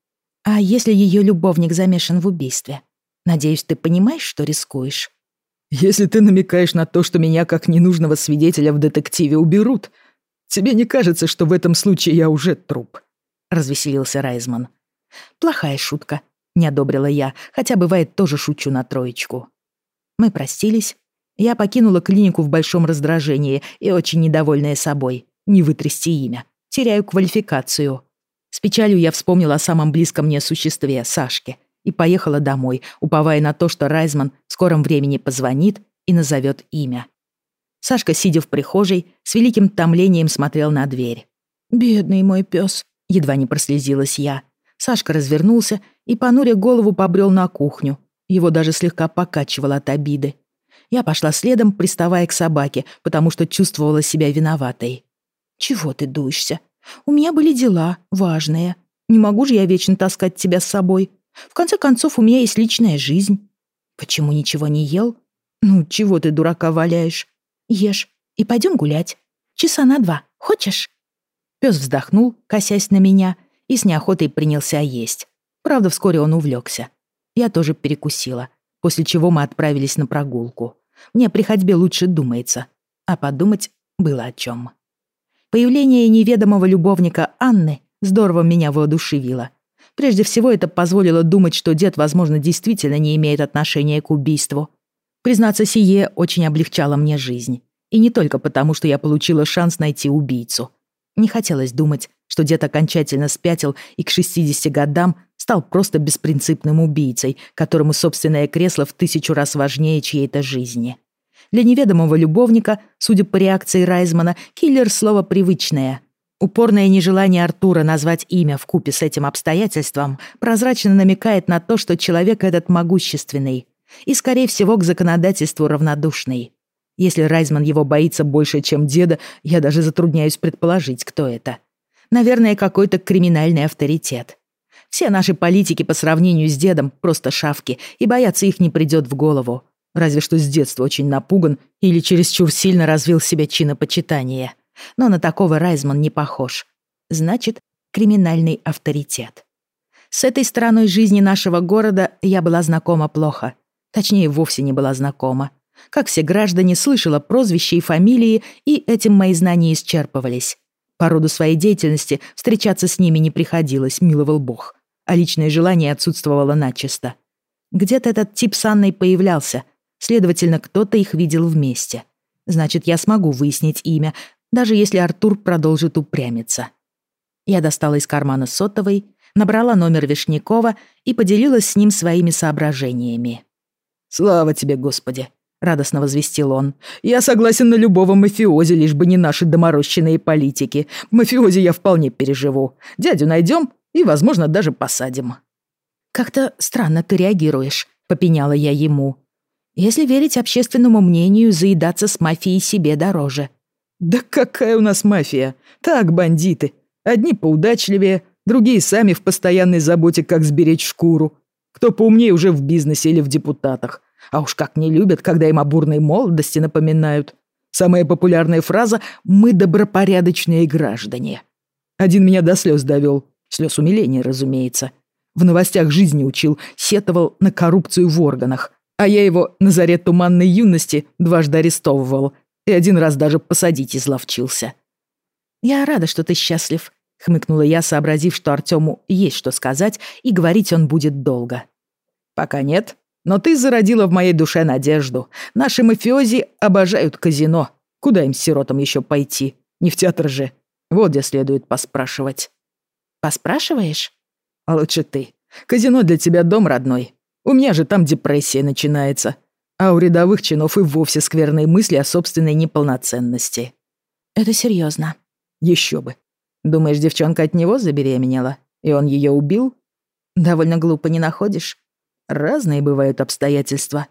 «А если ее любовник замешан в убийстве? Надеюсь, ты понимаешь, что рискуешь?» «Если ты намекаешь на то, что меня как ненужного свидетеля в детективе уберут, тебе не кажется, что в этом случае я уже труп?» — развеселился Райзман. «Плохая шутка», — не одобрила я, хотя бывает тоже шучу на троечку. Мы простились. Я покинула клинику в большом раздражении и очень недовольная собой. Не вытрясти имя. Теряю квалификацию. С печалью я вспомнила о самом близком мне существе, Сашке, и поехала домой, уповая на то, что Райзман в скором времени позвонит и назовет имя. Сашка, сидя в прихожей, с великим томлением смотрел на дверь. «Бедный мой пес», — едва не прослезилась я. Сашка развернулся и, понуря голову, побрел на кухню. Его даже слегка покачивало от обиды. Я пошла следом, приставая к собаке, потому что чувствовала себя виноватой. «Чего ты дуешься? У меня были дела важные. Не могу же я вечно таскать тебя с собой. В конце концов, у меня есть личная жизнь». «Почему ничего не ел?» «Ну, чего ты дурака валяешь? Ешь и пойдем гулять. Часа на два. Хочешь?» Пес вздохнул, косясь на меня, и с неохотой принялся есть. Правда, вскоре он увлекся. Я тоже перекусила, после чего мы отправились на прогулку. Мне при ходьбе лучше думается, а подумать было о чем. Появление неведомого любовника Анны здорово меня воодушевило. Прежде всего, это позволило думать, что дед, возможно, действительно не имеет отношения к убийству. Признаться, сие очень облегчало мне жизнь. И не только потому, что я получила шанс найти убийцу. Не хотелось думать, что дед окончательно спятил и к шестидесяти годам стал просто беспринципным убийцей, которому собственное кресло в тысячу раз важнее чьей-то жизни. Для неведомого любовника, судя по реакции Райзмана, киллер — слово привычное. Упорное нежелание Артура назвать имя вкупе с этим обстоятельством прозрачно намекает на то, что человек этот могущественный и, скорее всего, к законодательству равнодушный. Если Райзман его боится больше, чем деда, я даже затрудняюсь предположить, кто это. Наверное, какой-то криминальный авторитет. Все наши политики по сравнению с дедом просто шавки, и бояться их не придет в голову. Разве что с детства очень напуган или чересчур сильно развил в себе чинопочитание. Но на такого Райзман не похож. Значит, криминальный авторитет. С этой стороной жизни нашего города я была знакома плохо. Точнее, вовсе не была знакома. Как все граждане, слышала прозвища и фамилии, и этим мои знания исчерпывались. По роду своей деятельности встречаться с ними не приходилось, миловал Бог. А личное желание отсутствовало начисто. Где-то этот тип с Анной появлялся. Следовательно, кто-то их видел вместе. Значит, я смогу выяснить имя, даже если Артур продолжит упрямиться. Я достала из кармана сотовый, набрала номер Вишнякова и поделилась с ним своими соображениями. «Слава тебе, Господи!» — радостно возвестил он. «Я согласен на любого мафиози, лишь бы не наши доморощенные политики. Мафиози я вполне переживу. Дядю найдем и, возможно, даже посадим». «Как-то странно ты реагируешь», — попеняла я ему. «Если верить общественному мнению, заедаться с мафией себе дороже». «Да какая у нас мафия? Так, бандиты. Одни поудачливее, другие сами в постоянной заботе, как сберечь шкуру. Кто поумнее уже в бизнесе или в депутатах. А уж как не любят, когда им о бурной молодости напоминают. Самая популярная фраза «мы добропорядочные граждане». Один меня до слез довел. Слез умиления, разумеется. В новостях жизни учил, сетовал на коррупцию в органах. А я его на заре туманной юности дважды арестовывал. И один раз даже посадить изловчился. «Я рада, что ты счастлив», — хмыкнула я, сообразив, что Артёму есть что сказать, и говорить он будет долго. «Пока нет, но ты зародила в моей душе надежду. Наши мафиози обожают казино. Куда им, сиротам, еще пойти? Не в театр же. Вот где следует поспрашивать». «Поспрашиваешь?» «А лучше ты. Казино для тебя дом родной. У меня же там депрессия начинается. А у рядовых чинов и вовсе скверные мысли о собственной неполноценности». «Это серьезно». «Еще бы. Думаешь, девчонка от него забеременела, и он ее убил?» «Довольно глупо, не находишь?» «Разные бывают обстоятельства».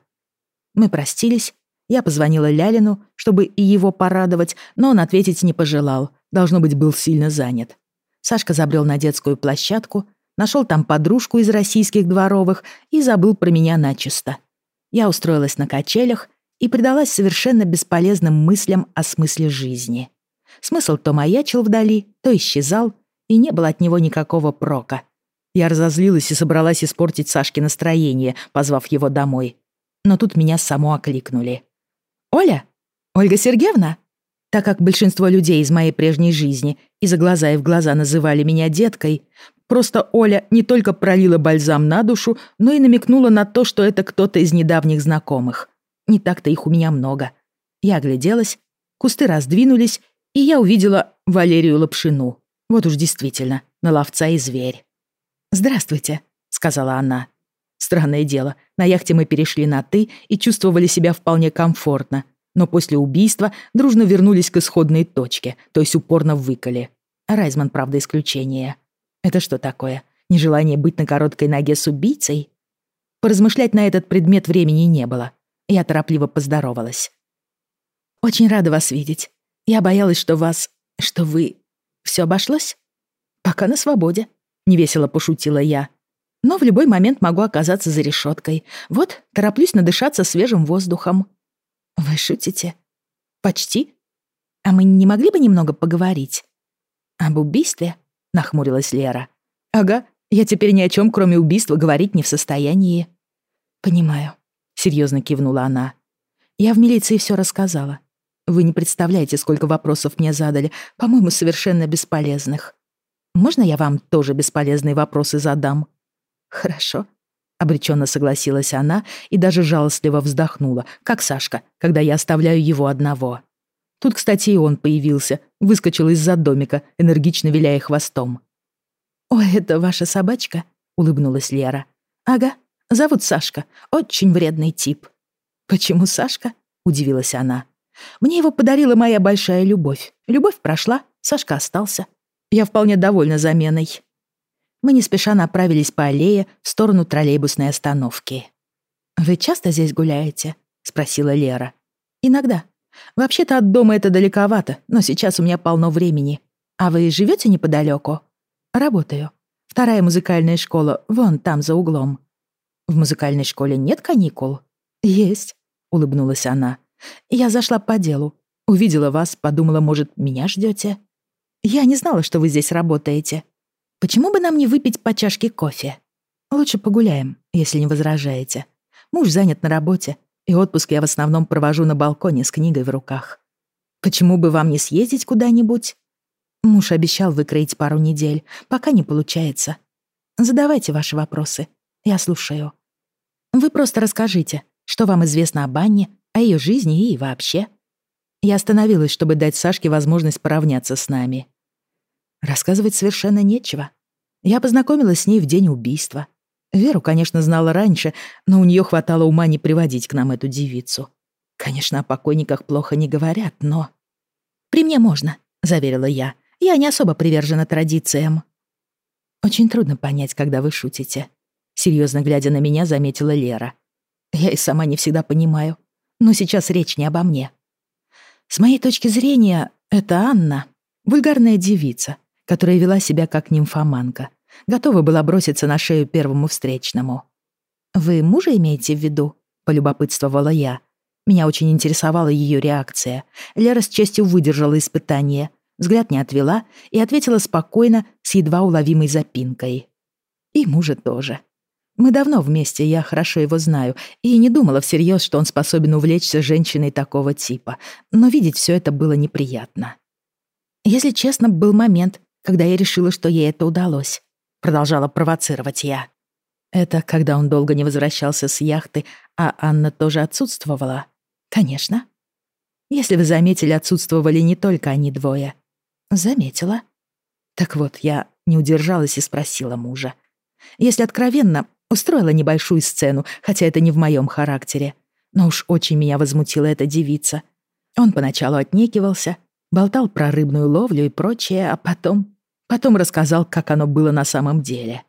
Мы простились. Я позвонила Лялину, чтобы и его порадовать, но он ответить не пожелал. Должно быть, был сильно занят. Сашка забрел на детскую площадку, нашел там подружку из российских дворовых и забыл про меня начисто. Я устроилась на качелях и предалась совершенно бесполезным мыслям о смысле жизни. Смысл то маячил вдали, то исчезал, и не было от него никакого прока. Я разозлилась и собралась испортить Сашке настроение, позвав его домой. Но тут меня само окликнули. «Оля? Ольга Сергеевна?» Так как большинство людей из моей прежней жизни из-за глаза и в глаза называли меня деткой, просто Оля не только пролила бальзам на душу, но и намекнула на то, что это кто-то из недавних знакомых. Не так-то их у меня много. Я огляделась, кусты раздвинулись, и я увидела Валерию Лапшину. Вот уж действительно, на ловца и зверь. «Здравствуйте», — сказала она. Странное дело, на яхте мы перешли на «ты» и чувствовали себя вполне комфортно, но после убийства дружно вернулись к исходной точке, то есть упорно выколи. Райзман, правда, исключение. Это что такое? Нежелание быть на короткой ноге с убийцей? Поразмышлять на этот предмет времени не было. Я торопливо поздоровалась. «Очень рада вас видеть. Я боялась, что вас... что вы... Все обошлось?» «Пока на свободе», — невесело пошутила я. «Но в любой момент могу оказаться за решеткой. Вот, тороплюсь надышаться свежим воздухом». «Вы шутите?» «Почти. А мы не могли бы немного поговорить?» «Об убийстве?» — нахмурилась Лера. «Ага, я теперь ни о чем, кроме убийства, говорить не в состоянии». «Понимаю», — серьезно кивнула она. «Я в милиции все рассказала. Вы не представляете, сколько вопросов мне задали, по-моему, совершенно бесполезных. Можно я вам тоже бесполезные вопросы задам?» «Хорошо», — обреченно согласилась она и даже жалостливо вздохнула, как Сашка, когда я оставляю его одного. Тут, кстати, и он появился, выскочил из-за домика, энергично виляя хвостом. «Ой, это ваша собачка?» — улыбнулась Лера. «Ага, зовут Сашка, очень вредный тип». «Почему Сашка?» — удивилась она. «Мне его подарила моя большая любовь. Любовь прошла, Сашка остался. Я вполне довольна заменой». Мы не спеша направились по аллее в сторону троллейбусной остановки. «Вы часто здесь гуляете?» — спросила Лера. «Иногда. Вообще-то от дома это далековато, но сейчас у меня полно времени. А вы живете неподалеку?» «Работаю. Вторая музыкальная школа, вон там, за углом». «В музыкальной школе нет каникул?» «Есть», — улыбнулась она. «Я зашла по делу. Увидела вас, подумала, может, меня ждете? Я не знала, что вы здесь работаете. Почему бы нам не выпить по чашке кофе? Лучше погуляем, если не возражаете. Муж занят на работе, и отпуск я в основном провожу на балконе с книгой в руках. Почему бы вам не съездить куда-нибудь? Муж обещал выкроить пару недель, пока не получается. Задавайте ваши вопросы, я слушаю. Вы просто расскажите, что вам известно об Анне, о ее жизни и вообще». Я остановилась, чтобы дать Сашке возможность поравняться с нами. Рассказывать совершенно нечего. Я познакомилась с ней в день убийства. Веру, конечно, знала раньше, но у нее хватало ума не приводить к нам эту девицу. Конечно, о покойниках плохо не говорят, но... «При мне можно», — заверила я. «Я не особо привержена традициям». «Очень трудно понять, когда вы шутите», — серьезно глядя на меня, заметила Лера. «Я и сама не всегда понимаю, но сейчас речь не обо мне. С моей точки зрения, это Анна — вульгарная девица, которая вела себя как нимфоманка, готова была броситься на шею первому встречному. «Вы мужа имеете в виду?» — полюбопытствовала я. Меня очень интересовала ее реакция. Лера с честью выдержала испытание, взгляд не отвела и ответила спокойно, с едва уловимой запинкой. «И мужа тоже. Мы давно вместе, я хорошо его знаю, и не думала всерьез, что он способен увлечься женщиной такого типа, но видеть все это было неприятно. Если честно, был момент, когда я решила, что ей это удалось. Продолжала провоцировать я. Это когда он долго не возвращался с яхты, а Анна тоже отсутствовала? Конечно. Если вы заметили, отсутствовали не только они двое. Заметила. Так вот, я не удержалась и спросила мужа. Если откровенно, устроила небольшую сцену, хотя это не в моем характере. Но уж очень меня возмутила эта девица. Он поначалу отнекивался, болтал про рыбную ловлю и прочее, а потом... Потом рассказал, как оно было на самом деле.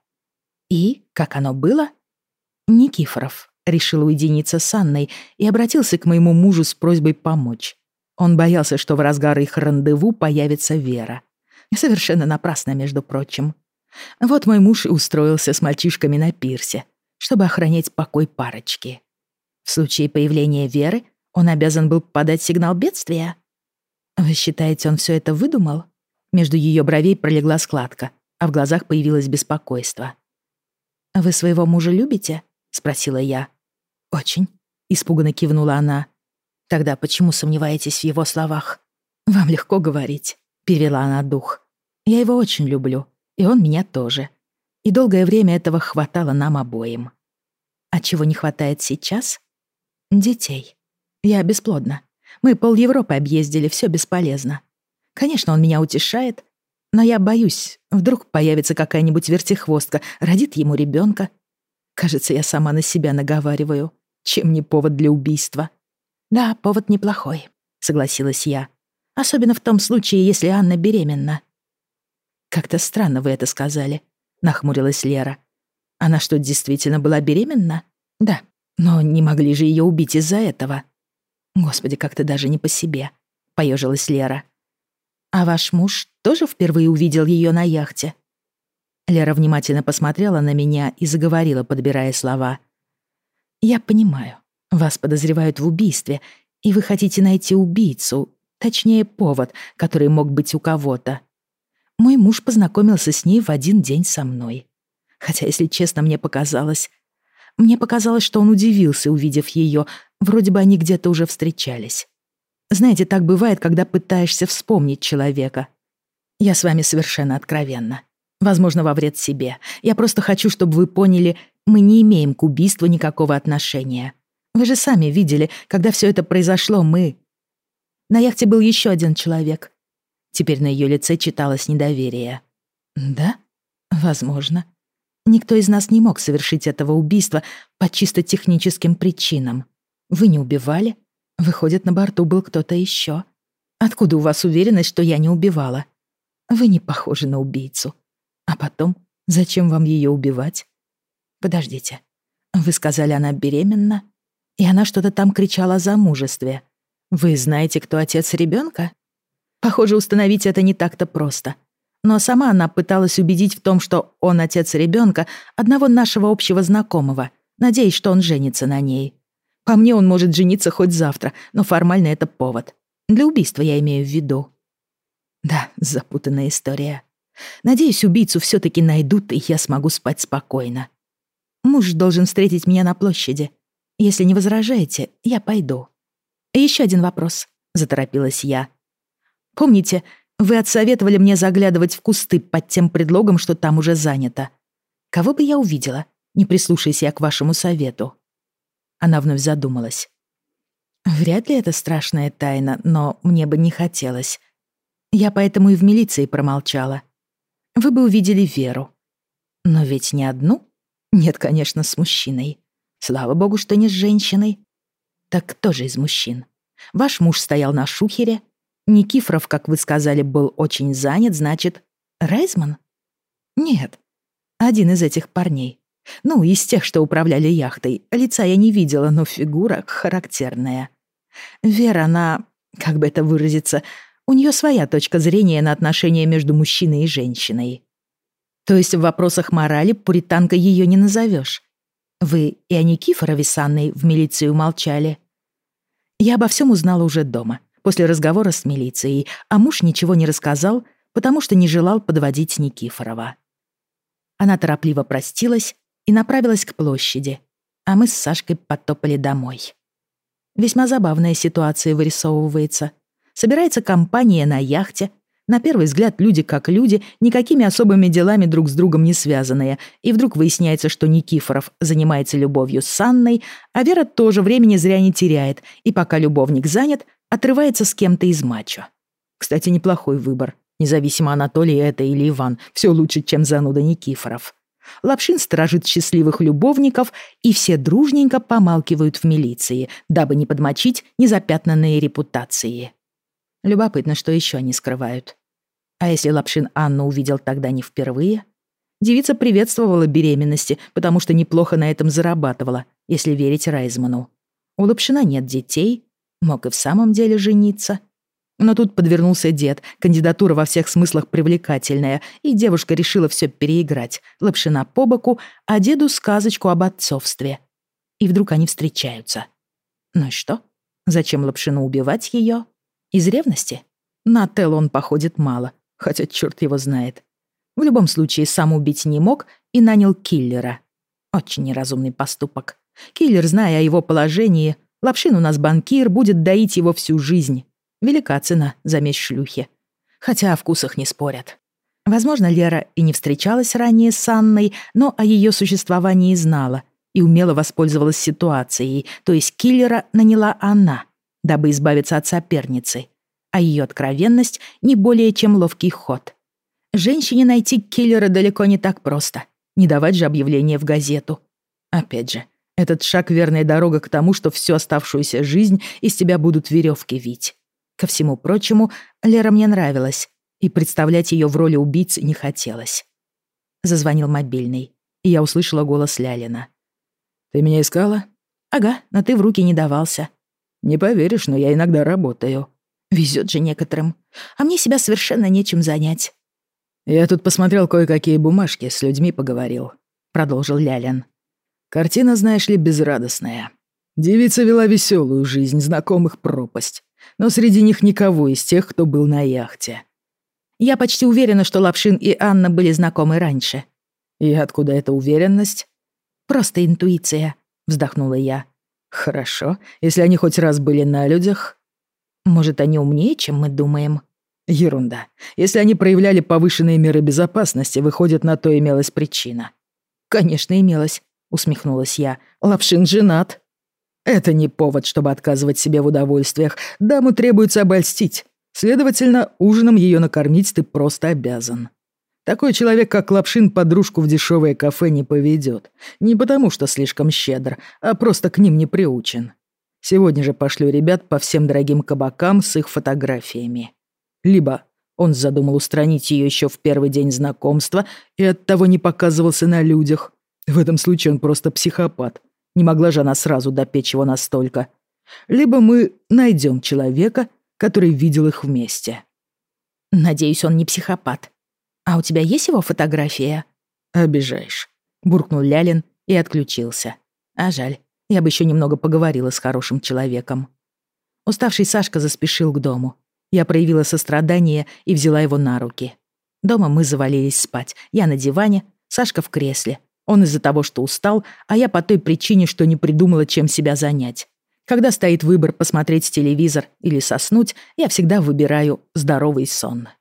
И как оно было? Никифоров решил уединиться с Анной и обратился к моему мужу с просьбой помочь. Он боялся, что в разгар их рандеву появится Вера. Совершенно напрасно, между прочим. Вот мой муж и устроился с мальчишками на пирсе, чтобы охранять покой парочки. В случае появления Веры он обязан был подать сигнал бедствия. Вы считаете, он все это выдумал? Между ее бровей пролегла складка, а в глазах появилось беспокойство. «Вы своего мужа любите?» — спросила я. «Очень», — испуганно кивнула она. «Тогда почему сомневаетесь в его словах?» «Вам легко говорить», — перевела она дух. «Я его очень люблю, и он меня тоже. И долгое время этого хватало нам обоим. А чего не хватает сейчас? Детей. Я бесплодна. Мы пол-Европы объездили, все бесполезно. Конечно, он меня утешает, но я боюсь, вдруг появится какая-нибудь вертихвостка, родит ему ребенка. Кажется, я сама на себя наговариваю. Чем не повод для убийства?» «Да, повод неплохой», — согласилась я. «Особенно в том случае, если Анна беременна». «Как-то странно вы это сказали», — нахмурилась Лера. «Она что, действительно была беременна?» «Да, но не могли же ее убить из-за этого». «Господи, как-то даже не по себе», — поежилась Лера. «А ваш муж тоже впервые увидел ее на яхте?» Лера внимательно посмотрела на меня и заговорила, подбирая слова. «Я понимаю, вас подозревают в убийстве, и вы хотите найти убийцу, точнее, повод, который мог быть у кого-то. Мой муж познакомился с ней в один день со мной. Хотя, если честно, мне показалось... Мне показалось, что он удивился, увидев ее, вроде бы они где-то уже встречались. Знаете, так бывает, когда пытаешься вспомнить человека. Я с вами совершенно откровенна. Возможно, во вред себе. Я просто хочу, чтобы вы поняли, мы не имеем к убийству никакого отношения. Вы же сами видели, когда все это произошло, мы... На яхте был еще один человек. Теперь на ее лице читалось недоверие. Да? Возможно. Никто из нас не мог совершить этого убийства по чисто техническим причинам. Вы не убивали? Выходит, на борту был кто-то еще. Откуда у вас уверенность, что я не убивала? Вы Вы не похожи на убийцу. А потом, зачем вам ее убивать? Подождите. Вы сказали, она беременна? И она что-то там кричала о замужестве. Вы знаете, кто отец ребенка? Похоже, установить это не так-то просто. Но сама она пыталась убедить в том, что он отец ребенка одного нашего общего знакомого, надеясь, что он женится на ней. По мне, он может жениться хоть завтра, но формально это повод. Для убийства я имею в виду. Да, запутанная история. Надеюсь, убийцу все-таки найдут, и я смогу спать спокойно. Муж должен встретить меня на площади. Если не возражаете, я пойду. Еще один вопрос, заторопилась я. Помните, вы отсоветовали мне заглядывать в кусты под тем предлогом, что там уже занято. Кого бы я увидела, не прислушаясь я к вашему совету? Она вновь задумалась. Вряд ли это страшная тайна, но мне бы не хотелось. Я поэтому и в милиции промолчала. Вы бы увидели Веру. Но ведь не одну? Нет, конечно, с мужчиной. Слава богу, что не с женщиной. Так кто же из мужчин? Ваш муж стоял на шухере. Никифоров, как вы сказали, был очень занят, значит, Райзман? Нет, один из этих парней. Ну, из тех, что управляли яхтой. Лица я не видела, но фигура характерная. Вера, она, как бы это выразиться, у нее своя точка зрения на отношения между мужчиной и женщиной. То есть в вопросах морали пуританкой ее не назовешь. Вы и о Никифорове с Анной в милицию молчали. Я обо всем узнала уже дома, после разговора с милицией, а муж ничего не рассказал, потому что не желал подводить Никифорова. Она торопливо простилась и направилась к площади, а мы с Сашкой потопали домой. Весьма забавная ситуация вырисовывается. Собирается компания на яхте. На первый взгляд люди как люди, никакими особыми делами друг с другом не связанные. И вдруг выясняется, что Никифоров занимается любовью с Анной, а Вера тоже времени зря не теряет, и пока любовник занят, отрывается с кем-то из мачо. Кстати, неплохой выбор. Независимо, Анатолий это или Иван, все лучше, чем зануда Никифоров. Лапшин сторожит счастливых любовников, и все дружненько помалкивают в милиции, дабы не подмочить незапятнанные репутации. Любопытно, что еще они скрывают. А если Лапшин Анну увидел тогда не впервые? Девица приветствовала беременности, потому что неплохо на этом зарабатывала, если верить Райзману. У Лапшина нет детей, мог и в самом деле жениться. Но тут подвернулся дед, кандидатура во всех смыслах привлекательная, и девушка решила все переиграть. Лапшина по боку, а деду сказочку об отцовстве. И вдруг они встречаются. Ну и что? Зачем Лапшину убивать ее? Из ревности? На Теллу он походит мало, хотя черт его знает. В любом случае, сам убить не мог и нанял киллера. Очень неразумный поступок. Киллер, зная о его положении, Лапшин у нас банкир, будет доить его всю жизнь. Велика цена за месть шлюхи. Хотя о вкусах не спорят. Возможно, Лера и не встречалась ранее с Анной, но о ее существовании знала и умело воспользовалась ситуацией, то есть киллера наняла она, дабы избавиться от соперницы. А ее откровенность не более чем ловкий ход. Женщине найти киллера далеко не так просто. Не давать же объявление в газету. Опять же, этот шаг — верная дорога к тому, что всю оставшуюся жизнь из тебя будут веревки вить. Ко всему прочему, Лера мне нравилась, и представлять ее в роли убийцы не хотелось. Зазвонил мобильный, и я услышала голос Лялина. «Ты меня искала?» «Ага, но ты в руки не давался». «Не поверишь, но я иногда работаю». «Везет же некоторым. А мне себя совершенно нечем занять». «Я тут посмотрел кое-какие бумажки, с людьми поговорил», — продолжил Лялин. «Картина, знаешь ли, безрадостная. Девица вела веселую жизнь, знакомых пропасть. Но среди них никого из тех, кто был на яхте». «Я почти уверена, что Лапшин и Анна были знакомы раньше». «И откуда эта уверенность?» «Просто интуиция», — вздохнула я. «Хорошо, если они хоть раз были на людях». «Может, они умнее, чем мы думаем?» «Ерунда. Если они проявляли повышенные меры безопасности, выходит, на то имелась причина». «Конечно, имелась», — усмехнулась я. «Лапшин женат». «Это не повод, чтобы отказывать себе в удовольствиях. Даму требуется обольстить. Следовательно, ужином ее накормить ты просто обязан. Такой человек, как Лапшин, подружку в дешевое кафе не поведет. Не потому, что слишком щедр, а просто к ним не приучен. Сегодня же пошлю ребят по всем дорогим кабакам с их фотографиями. Либо Он задумал устранить ее еще в первый день знакомства и оттого не показывался на людях. В этом случае он просто психопат. Не могла же она сразу допечь его настолько. Либо мы найдем человека, который видел их вместе. Надеюсь, он не психопат. А у тебя есть его фотография? Обижаешь. Буркнул Лялин и отключился. А жаль, я бы еще немного поговорила с хорошим человеком. Уставший Сашка заспешил к дому. Я проявила сострадание и взяла его на руки. Дома мы завалились спать. Я на диване, Сашка в кресле. Он из-за того, что устал, а я по той причине, что не придумала, чем себя занять. Когда стоит выбор посмотреть телевизор или соснуть, я всегда выбираю здоровый сон.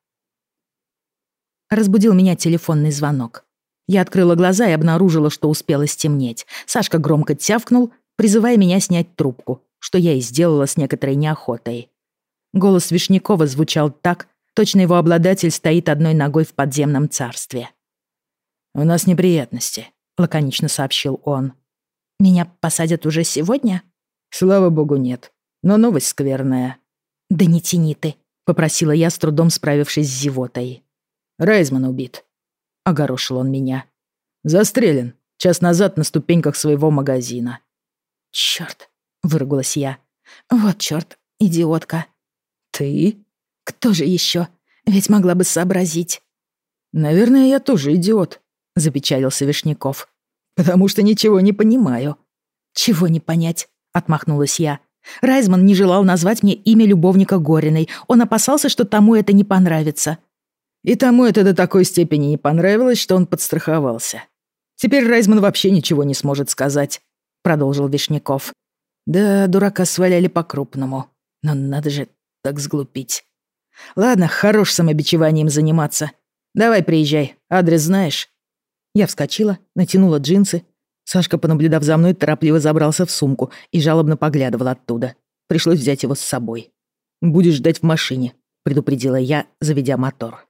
Разбудил меня телефонный звонок. Я открыла глаза и обнаружила, что успело стемнеть. Сашка громко тявкнул, призывая меня снять трубку, что я и сделала с некоторой неохотой. Голос Вишнякова звучал так, точно его обладатель стоит одной ногой в подземном царстве. «У нас неприятности», — лаконично сообщил он. «Меня посадят уже сегодня?» «Слава богу, нет. Но новость скверная». «Да не тяни ты», — попросила я, с трудом справившись с зевотой. «Райзман убит», — огорошил он меня. «Застрелен час назад на ступеньках своего магазина». «Чёрт», — выругалась я. «Вот чёрт, идиотка». «Ты?» «Кто же ещё? Ведь могла бы сообразить». «Наверное, я тоже идиот», — запечалился Вишняков. «Потому что ничего не понимаю». «Чего не понять?» — отмахнулась я. «Райзман не желал назвать мне имя любовника Гориной. Он опасался, что тому это не понравится». И тому это до такой степени не понравилось, что он подстраховался. «Теперь Райзман вообще ничего не сможет сказать», — продолжил Вишняков. «Да, дурака сваляли по-крупному. Но надо же так сглупить. Ладно, хорош самобичеванием заниматься. Давай приезжай, адрес знаешь». Я вскочила, натянула джинсы. Сашка, понаблюдав за мной, торопливо забрался в сумку и жалобно поглядывал оттуда. Пришлось взять его с собой. «Будешь ждать в машине», — предупредила я, заведя мотор.